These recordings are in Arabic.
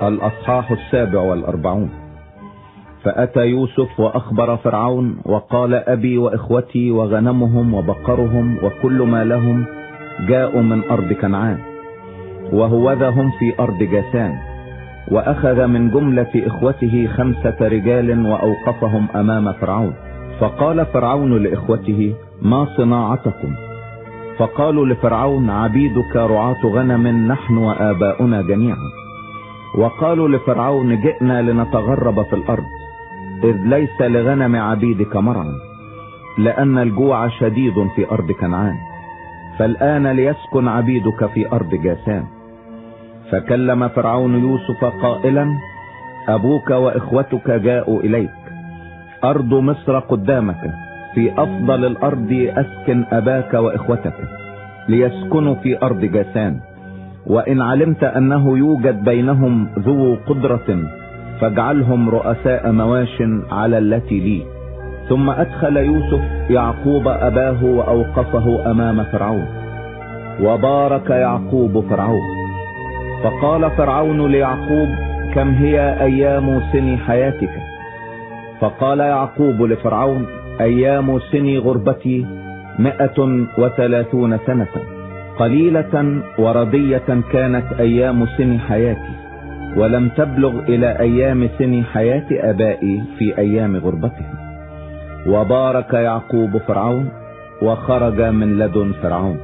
الأصحاح 47. فأتى يوسف وأخبر فرعون وقال: أبي وإخوتي وغنمهم وبقرهم وكل ما لهم جاءوا من أرض كنعان، وهوذا هم في أرض جاسان. وأخذ من جملة إخوته 5 رجال وأوقفهم أمام فرعون. فقال فرعون لإخوته: ما صناعتكم؟ فقالوا لفرعون: عبيدك رعاة غنم نحن وآباؤنا جميعا. وقالوا لفرعون: جئنا لنتغرب في الأرض، إذ ليس لغنم عبيدك مرعى، لأن الجوع شديد في أرض كنعان، فالآن ليسكن عبيدك في أرض جاسان. فكلم فرعون يوسف قائلا: أبوك وإخوتك جاءوا إليك، أرض مصر قدامك، في أفضل الأرض أسكن أباك وإخوتك ليسكنوا في أرض جاسان. وإن علمت أنه يوجد بينهم ذو قدرة فاجعلهم رؤساء مواش على التي لي. ثم أدخل يوسف يعقوب أباه وأوقفه أمام فرعون، وبارك يعقوب فرعون. فقال فرعون ليعقوب: كم هي أيام سن حياتك؟ فقال يعقوب لفرعون: أيام سن غربتي 130 سنة، قليلة وردية كانت أيام سن حياتي، ولم تبلغ إلى أيام سن حياة آبائي في أيام غربتهم. وبارك يعقوب فرعون، وخرج من لدن فرعون.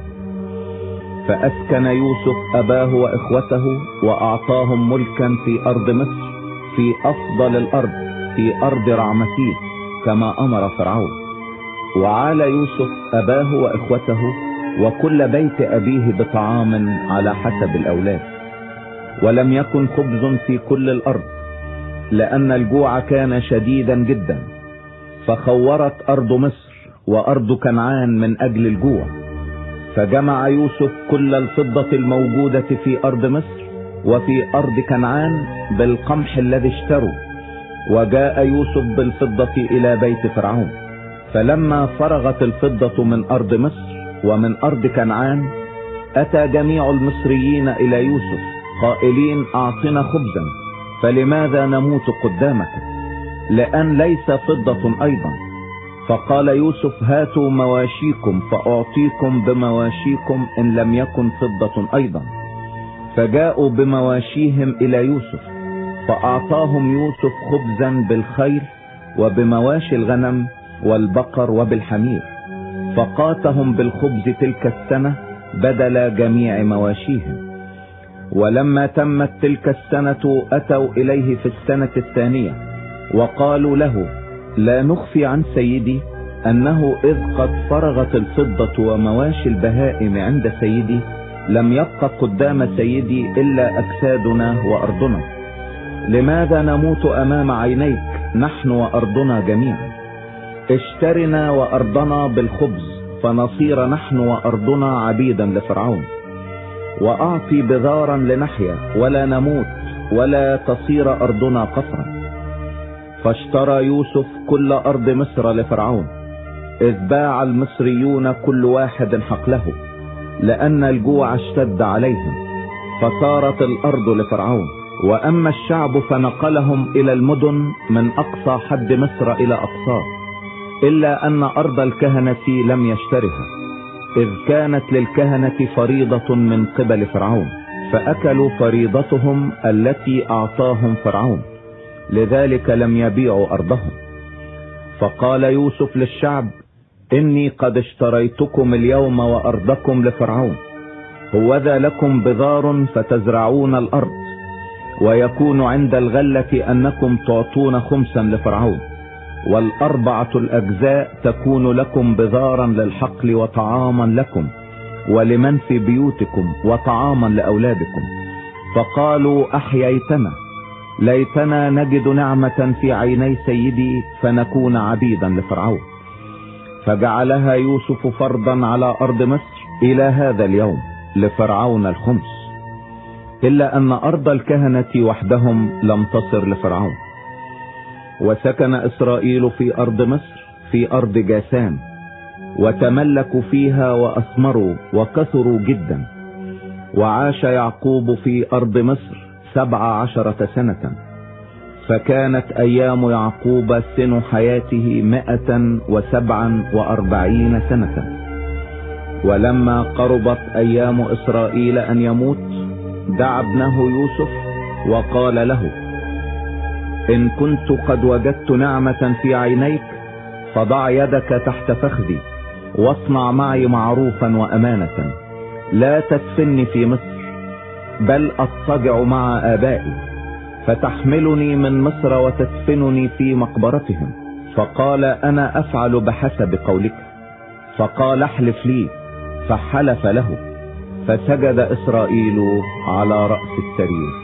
فأسكن يوسف أباه وإخوته، وأعطاهم ملكا في أرض مصر، في أفضل الأرض، في أرض رعمسيس، كما أمر فرعون. وعال يوسف أباه وإخوته وكل بيت أبيه بطعام على حسب الأولاد. ولم يكن خبز في كل الأرض، لأن الجوع كان شديدا جدا، فخورت أرض مصر وأرض كنعان من أجل الجوع. فجمع يوسف كل الفضة الموجودة في أرض مصر وفي أرض كنعان بالقمح الذي اشتروا، وجاء يوسف بالفضة إلى بيت فرعون. فلما فرغت الفضة من أرض مصر ومن أرض كنعان، أتى جميع المصريين إلى يوسف قائلين: أعطنا خبزا، فلماذا نموت قدامك؟ لأن ليس فضة أيضا. فقال يوسف: هاتوا مواشيكم فأعطيكم بمواشيكم إن لم يكن فضة أيضا. فجاءوا بمواشيهم إلى يوسف، فأعطاهم يوسف خبزا بالخيل وبمواشي الغنم والبقر وبالحمير، فقاتهم بالخبز تلك السنة بدل جميع مواشيهم. ولما تمت تلك السنة أتوا إليه في السنة الثانية وقالوا له: لا نخفي عن سيدي أنه إذ قد فرغت الفضة ومواشي البهائم عند سيدي، لم يبق قدام سيدي إلا أجسادنا وأرضنا. لماذا نموت أمام عينيك نحن وأرضنا جميعا؟ اشترنا وأرضنا بالخبز، فنصير نحن وأرضنا عبيدا لفرعون. وأعطي بذارا لنحيا ولا نموت، ولا تصير أرضنا قصرا. فاشترى يوسف كل أرض مصر لفرعون، إذ باع المصريون كل واحد حقله، لأن الجوع اشتد عليهم، فصارت الأرض لفرعون. وأما الشعب فنقلهم إلى المدن من أقصى حد مصر إلى أقصاه، إلا أن أرض الكهنة لم يشترها، إذ كانت للكهنة فريضة من قبل فرعون، فأكلوا فريضتهم التي أعطاهم فرعون، لذلك لم يبيعوا أرضهم. فقال يوسف للشعب: إني قد اشتريتكم اليوم وأرضكم لفرعون، هوذا لكم بذار فتزرعون الأرض، ويكون عند الغلة أنكم تعطون خمسا لفرعون، وال4 الأجزاء تكون لكم بذارا للحقل وطعاما لكم ولمن في بيوتكم وطعاما لأولادكم. فقالوا: أحييتنا، ليتنا نجد نعمة في عيني سيدي فنكون عبيدا لفرعون. فجعلها يوسف فرضا على أرض مصر إلى هذا اليوم لفرعون الخمس، إلا أن أرض الكهنة وحدهم لم تصر لفرعون. وسكن إسرائيل في أرض مصر في أرض جاسان، وتملكوا فيها وأثمروا وكثروا جدا. وعاش يعقوب في أرض مصر 17 سنة. فكانت أيام يعقوب سن حياته 147 سنة. ولما قربت أيام إسرائيل أن يموت، دعا ابنه يوسف وقال له: إن كنت قد وجدت نعمة في عينيك فضع يدك تحت فخذي واصنع معي معروفا وأمانة، لا تدفني في مصر بل أضطجع مع آبائي، فتحملني من مصر وتدفنني في مقبرتهم. فقال: أنا أفعل بحسب قولك. فقال: احلف لي. فحلف له، فسجد إسرائيل على رأس السرير.